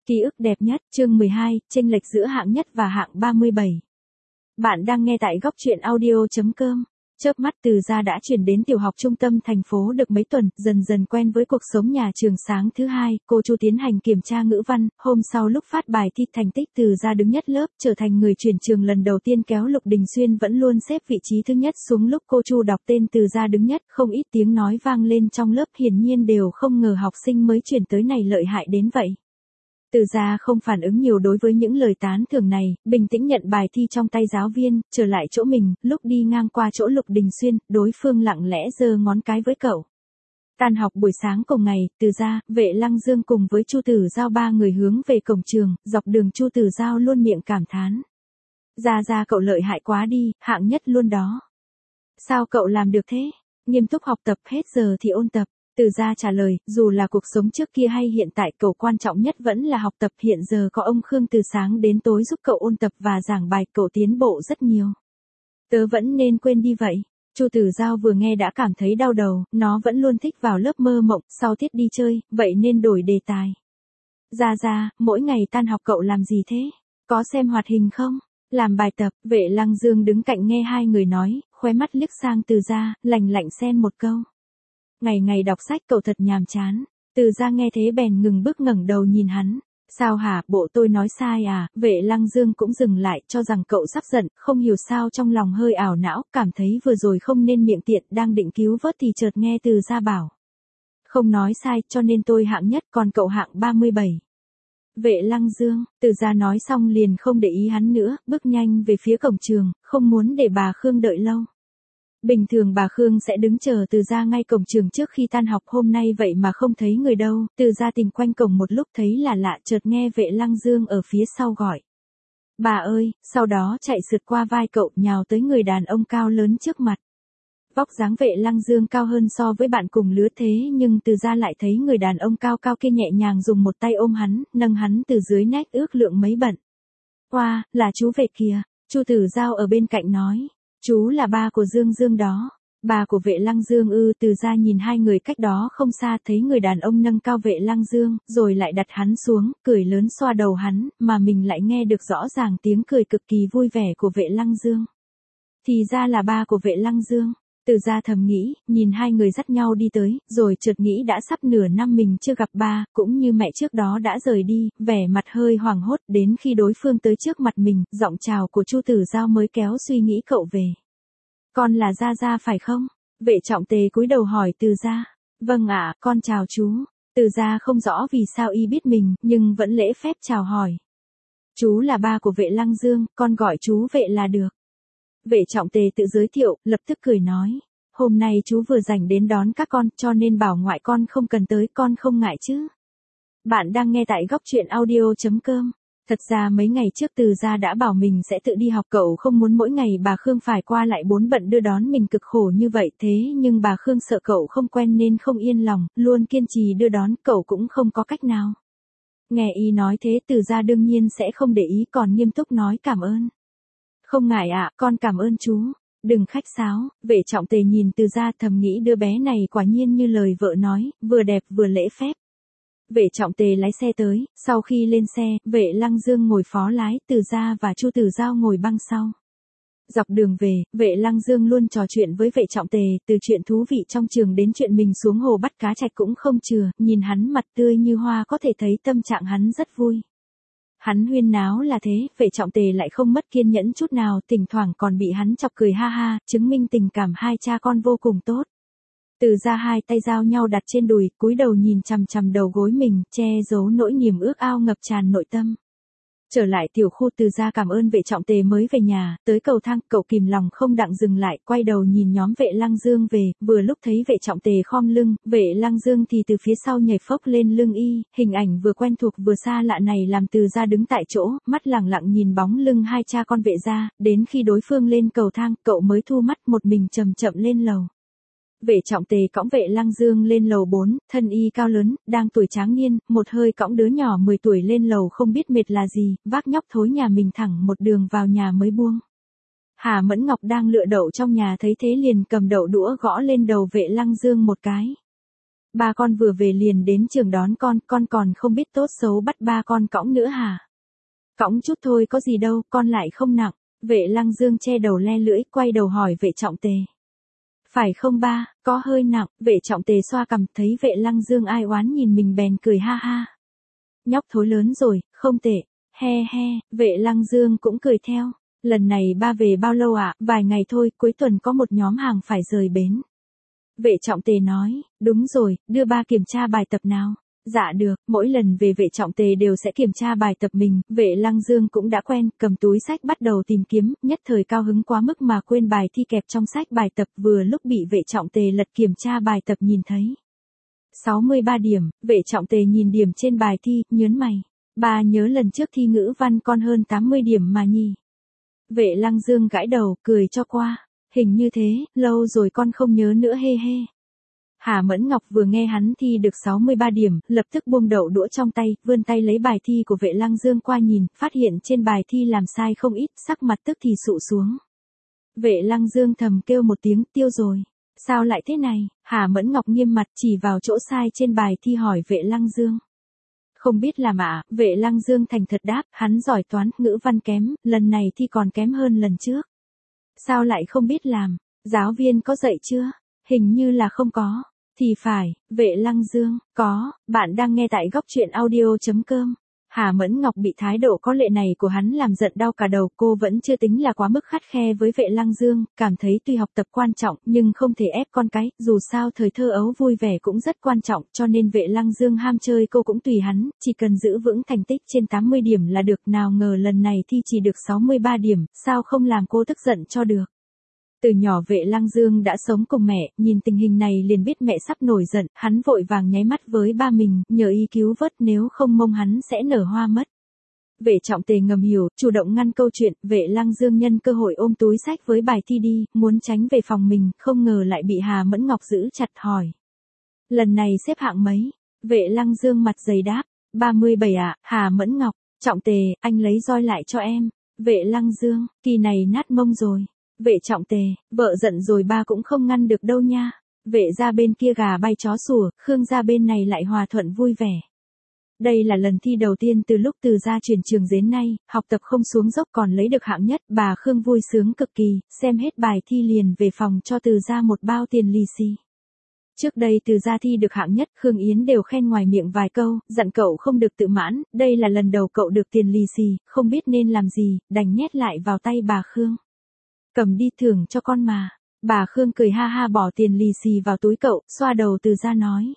Ký ức đẹp nhất, chương 12, chênh lệch giữa hạng nhất và hạng 37. Bạn đang nghe tại góc truyện audio.com. Chớp mắt Từ Gia đã chuyển đến tiểu học trung tâm thành phố được mấy tuần, dần dần quen với cuộc sống nhà trường. Sáng thứ hai, cô Chu tiến hành kiểm tra ngữ văn, hôm sau lúc phát bài thi thành tích Từ Gia đứng nhất lớp, trở thành người chuyển trường lần đầu tiên kéo Lục Đình Xuyên vẫn luôn xếp vị trí thứ nhất xuống. Lúc cô Chu đọc tên Từ Gia đứng nhất, không ít tiếng nói vang lên trong lớp, hiển nhiên đều không ngờ học sinh mới chuyển tới này lợi hại đến vậy. Từ Gia không phản ứng nhiều đối với những lời tán thưởng này, bình tĩnh nhận bài thi trong tay giáo viên, trở lại chỗ mình. Lúc đi ngang qua chỗ Lục Đình Xuyên, đối phương lặng lẽ giơ ngón cái với cậu. Tan học buổi sáng cùng ngày, Từ Gia, Vệ Lăng Dương cùng với Chu Tử Giao ba người hướng về cổng trường. Dọc đường Chu Tử Giao luôn miệng cảm thán: Gia cậu lợi hại quá đi, hạng nhất luôn đó. Sao cậu làm được thế? Nghiêm túc học tập, hết giờ thì ôn tập. Từ Gia trả lời, dù là cuộc sống trước kia hay hiện tại, cậu quan trọng nhất vẫn là học tập. Hiện giờ có ông Khương từ sáng đến tối giúp cậu ôn tập và giảng bài, cậu tiến bộ rất nhiều. Tớ vẫn nên quên đi vậy. Chu Tử Giao vừa nghe đã cảm thấy đau đầu, nó vẫn luôn thích vào lớp mơ mộng, sau tiết đi chơi, vậy nên đổi đề tài. Gia, mỗi ngày tan học cậu làm gì thế? Có xem hoạt hình không? Làm bài tập. Vệ Lăng Dương đứng cạnh nghe hai người nói, khóe mắt liếc sang Từ Gia, lạnh xen một câu: Ngày đọc sách cậu thật nhàm chán. Từ Gia nghe thế bèn ngừng bước, ngẩng đầu nhìn hắn. Sao hả, bộ tôi nói sai à? Vệ Lăng Dương cũng dừng lại, cho rằng cậu sắp giận, không hiểu sao trong lòng hơi ảo não, cảm thấy vừa rồi không nên miệng tiện, đang định cứu vớt thì chợt nghe Từ Gia bảo: Không nói sai, cho nên tôi hạng nhất, còn cậu hạng 37. Vệ Lăng Dương. Từ Gia nói xong liền không để ý hắn nữa, bước nhanh về phía cổng trường, không muốn để bà Khương đợi lâu. Bình thường bà Khương sẽ đứng chờ Từ Gia ngay cổng trường trước khi tan học, hôm nay vậy mà không thấy người đâu. Từ Gia tìm quanh cổng một lúc thấy là lạ, chợt nghe Vệ Lăng Dương ở phía sau gọi: Bà ơi, sau đó chạy sượt qua vai cậu, nhào tới người đàn ông cao lớn trước mặt. Vóc dáng Vệ Lăng Dương cao hơn so với bạn cùng lứa, thế nhưng Từ Gia lại thấy người đàn ông cao kia nhẹ nhàng dùng một tay ôm hắn, nâng hắn từ dưới nách ước lượng mấy bận. Wow, là chú Vệ kìa. Chu Tử Giao ở bên cạnh nói. Chú là ba của Dương đó. Bà của Vệ Lăng Dương ư? Từ Gia nhìn hai người cách đó không xa, thấy người đàn ông nâng cao Vệ Lăng Dương, rồi lại đặt hắn xuống, cười lớn xoa đầu hắn, mà mình lại nghe được rõ ràng tiếng cười cực kỳ vui vẻ của Vệ Lăng Dương. Thì ra là ba của Vệ Lăng Dương. Từ Gia thầm nghĩ, nhìn hai người dắt nhau đi tới, rồi chợt nghĩ đã sắp nửa năm mình chưa gặp ba, cũng như mẹ trước đó đã rời đi, vẻ mặt hơi hoảng hốt. Đến khi đối phương tới trước mặt mình, giọng chào của Chu Tử Giao mới kéo suy nghĩ cậu về. Con là Gia phải không? Vệ Trọng Tề cúi đầu hỏi Từ Gia. Vâng ạ, con chào chú. Từ Gia không rõ vì sao y biết mình, nhưng vẫn lễ phép chào hỏi. Chú là ba của Vệ Lăng Dương, con gọi chú Vệ là được. Vệ Trọng Tề tự giới thiệu, lập tức cười nói: Hôm nay chú vừa rảnh đến đón các con, cho nên bảo ngoại con không cần tới, con không ngại chứ? Bạn đang nghe tại góc truyện audio.com. Thật ra mấy ngày trước Từ Gia đã bảo mình sẽ tự đi học, cậu không muốn mỗi ngày bà Khương phải qua lại bốn bận đưa đón mình cực khổ như vậy, thế nhưng bà Khương sợ cậu không quen nên không yên lòng, luôn kiên trì đưa đón, cậu cũng không có cách nào. Nghe y nói thế, Từ Gia đương nhiên sẽ không để ý, còn nghiêm túc nói cảm ơn. Không ngại ạ, con cảm ơn chú. Đừng khách sáo. Vệ Trọng Tề nhìn Từ Gia, thầm nghĩ đứa bé này quả nhiên như lời vợ nói, vừa đẹp vừa lễ phép. Vệ Trọng Tề lái xe tới, sau khi lên xe, Vệ Lăng Dương ngồi phó lái, Từ Gia và Chu Tử Giao ngồi băng sau. Dọc đường về, Vệ Lăng Dương luôn trò chuyện với Vệ Trọng Tề, từ chuyện thú vị trong trường đến chuyện mình xuống hồ bắt cá trạch cũng không chừa, nhìn hắn mặt tươi như hoa có thể thấy tâm trạng hắn rất vui. Hắn huyên náo là thế, Vệ Trọng Tề lại không mất kiên nhẫn chút nào, thỉnh thoảng còn bị hắn chọc cười ha ha, chứng minh tình cảm hai cha con vô cùng tốt. Từ Gia hai tay giao nhau đặt trên đùi, cúi đầu nhìn chằm chằm đầu gối mình, che giấu nỗi niềm ước ao ngập tràn nội tâm. Trở lại tiểu khu, Từ Gia cảm ơn Vệ Trọng Tề mới về nhà, tới cầu thang, cậu kìm lòng không đặng dừng lại, quay đầu nhìn nhóm Vệ Lăng Dương về, vừa lúc thấy Vệ Trọng Tề khom lưng, Vệ Lăng Dương thì từ phía sau nhảy phốc lên lưng y, hình ảnh vừa quen thuộc vừa xa lạ này làm Từ Gia đứng tại chỗ, mắt lặng nhìn bóng lưng hai cha con Vệ gia, đến khi đối phương lên cầu thang, cậu mới thu mắt, một mình chậm lên lầu. Vệ Trọng Tề cõng Vệ Lăng Dương lên lầu 4, thân y cao lớn, đang tuổi tráng niên, một hơi cõng đứa nhỏ 10 tuổi lên lầu không biết mệt là gì, vác nhóc thối nhà mình thẳng một đường vào nhà mới buông. Hà Mẫn Ngọc đang lựa đậu trong nhà thấy thế liền cầm đậu đũa gõ lên đầu Vệ Lăng Dương một cái. Ba con vừa về liền đến trường đón con còn không biết tốt xấu bắt ba con cõng nữa hả? Cõng chút thôi có gì đâu, con lại không nặng. Vệ Lăng Dương che đầu le lưỡi, quay đầu hỏi Vệ Trọng Tề. Phải không ba, có hơi nặng. Vệ Trọng Tề xoa cằm, thấy Vệ Lăng Dương ai oán nhìn mình bèn cười ha ha. Nhóc thối lớn rồi, không tệ. He he, Vệ Lăng Dương cũng cười theo. Lần này ba về bao lâu ạ? Vài ngày thôi, cuối tuần có một nhóm hàng phải rời bến. Vệ Trọng Tề nói, đúng rồi, đưa ba kiểm tra bài tập nào. Dạ được, mỗi lần về Vệ Trọng Tề đều sẽ kiểm tra bài tập mình, Vệ Lăng Dương cũng đã quen, cầm túi sách bắt đầu tìm kiếm, nhất thời cao hứng quá mức mà quên bài thi kẹp trong sách bài tập, vừa lúc bị Vệ Trọng Tề lật kiểm tra bài tập nhìn thấy. 63 điểm, Vệ Trọng Tề nhìn điểm trên bài thi, nhớn mày. Ba nhớ lần trước thi ngữ văn con hơn 80 điểm mà nhỉ. Vệ Lăng Dương gãi đầu, cười cho qua. Hình như thế, lâu rồi con không nhớ nữa he he. Hà Mẫn Ngọc vừa nghe hắn thi được 63 điểm, lập tức buông đậu đũa trong tay, vươn tay lấy bài thi của Vệ Lăng Dương qua nhìn, phát hiện trên bài thi làm sai không ít, sắc mặt tức thì sụ xuống. Vệ Lăng Dương thầm kêu một tiếng, tiêu rồi. Sao lại thế này? Hà Mẫn Ngọc nghiêm mặt chỉ vào chỗ sai trên bài thi hỏi Vệ Lăng Dương. Không biết làm ạ, Vệ Lăng Dương thành thật đáp, hắn giỏi toán, ngữ văn kém, lần này thi còn kém hơn lần trước. Sao lại không biết làm? Giáo viên có dạy chưa? Hình như là không có. Thì phải, Vệ Lăng Dương, có, bạn đang nghe tại góc truyện audio.com. Hà Mẫn Ngọc bị thái độ có lệ này của hắn làm giận đau cả đầu, cô vẫn chưa tính là quá mức khắt khe với Vệ Lăng Dương, cảm thấy tuy học tập quan trọng nhưng không thể ép con cái, dù sao thời thơ ấu vui vẻ cũng rất quan trọng, cho nên Vệ Lăng Dương ham chơi cô cũng tùy hắn, chỉ cần giữ vững thành tích trên 80 điểm là được, nào ngờ lần này thi chỉ được 63 điểm, sao không làm cô tức giận cho được. Từ nhỏ Vệ Lăng Dương đã sống cùng mẹ, nhìn tình hình này liền biết mẹ sắp nổi giận, hắn vội vàng nháy mắt với ba mình, nhờ y cứu vớt nếu không mông hắn sẽ nở hoa mất. Vệ Trọng Tề ngầm hiểu, chủ động ngăn câu chuyện, Vệ Lăng Dương nhân cơ hội ôm túi sách với bài thi đi, muốn tránh về phòng mình, không ngờ lại bị Hà Mẫn Ngọc giữ chặt hỏi. Lần này xếp hạng mấy? Vệ Lăng Dương mặt dày đáp, 37 ạ, Hà Mẫn Ngọc, Trọng Tề, anh lấy roi lại cho em. Vệ Lăng Dương, kỳ này nát mông rồi. Vệ Trọng Tề, vợ giận rồi ba cũng không ngăn được đâu nha. Vệ ra bên kia gà bay chó sủa, Khương ra bên này lại hòa thuận vui vẻ. Đây là lần thi đầu tiên từ lúc Từ gia chuyển trường đến nay, học tập không xuống dốc còn lấy được hạng nhất, bà Khương vui sướng cực kỳ, xem hết bài thi liền về phòng cho Từ gia một bao tiền lì xì. Trước đây Từ gia thi được hạng nhất, Khương Yến đều khen ngoài miệng vài câu, dặn cậu không được tự mãn, đây là lần đầu cậu được tiền lì xì, không biết nên làm gì, đành nhét lại vào tay bà Khương. Cầm đi thưởng cho con mà. Bà Khương cười ha ha bỏ tiền lì xì vào túi cậu, xoa đầu Từ gia nói.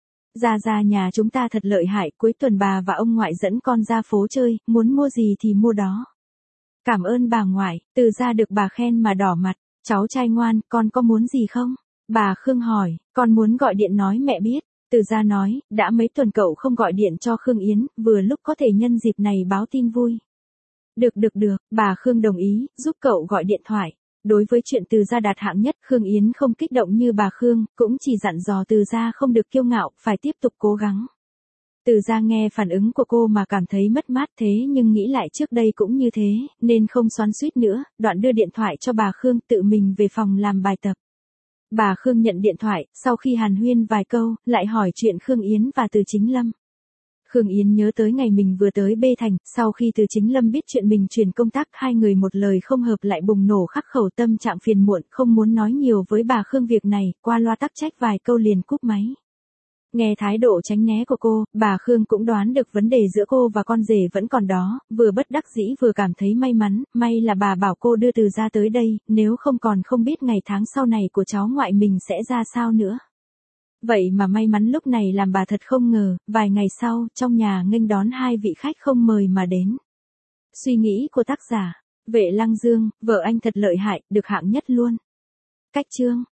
Ra nhà chúng ta thật lợi hại, cuối tuần bà và ông ngoại dẫn con ra phố chơi, muốn mua gì thì mua đó. Cảm ơn bà ngoại, Từ gia được bà khen mà đỏ mặt, cháu trai ngoan, con có muốn gì không? Bà Khương hỏi, con muốn gọi điện nói mẹ biết. Từ gia nói, đã mấy tuần cậu không gọi điện cho Khương Yến, vừa lúc có thể nhân dịp này báo tin vui. Được, bà Khương đồng ý, giúp cậu gọi điện thoại. Đối với chuyện Từ gia đạt hạng nhất, Khương Yến không kích động như bà Khương, cũng chỉ dặn dò Từ gia không được kiêu ngạo, phải tiếp tục cố gắng. Từ gia nghe phản ứng của cô mà cảm thấy mất mát, thế nhưng nghĩ lại trước đây cũng như thế, nên không xoắn xuýt nữa, đoạn đưa điện thoại cho bà Khương, tự mình về phòng làm bài tập. Bà Khương nhận điện thoại, sau khi hàn huyên vài câu, lại hỏi chuyện Khương Yến và Từ Chính Lâm. Khương Yến nhớ tới ngày mình vừa tới B Thành, sau khi Từ Chính Lâm biết chuyện mình chuyển công tác, hai người một lời không hợp lại bùng nổ khắc khẩu, tâm trạng phiền muộn, không muốn nói nhiều với bà Khương việc này, qua loa tắc trách vài câu liền cúp máy. Nghe thái độ tránh né của cô, bà Khương cũng đoán được vấn đề giữa cô và con rể vẫn còn đó, vừa bất đắc dĩ vừa cảm thấy may mắn, may là bà bảo cô đưa Từ gia tới đây, nếu không còn không biết ngày tháng sau này của cháu ngoại mình sẽ ra sao nữa. Vậy mà may mắn lúc này làm bà thật không ngờ, vài ngày sau, trong nhà nghênh đón hai vị khách không mời mà đến. Suy nghĩ của tác giả, Vệ Lăng Dương, vợ anh thật lợi hại, được hạng nhất luôn. Cách chương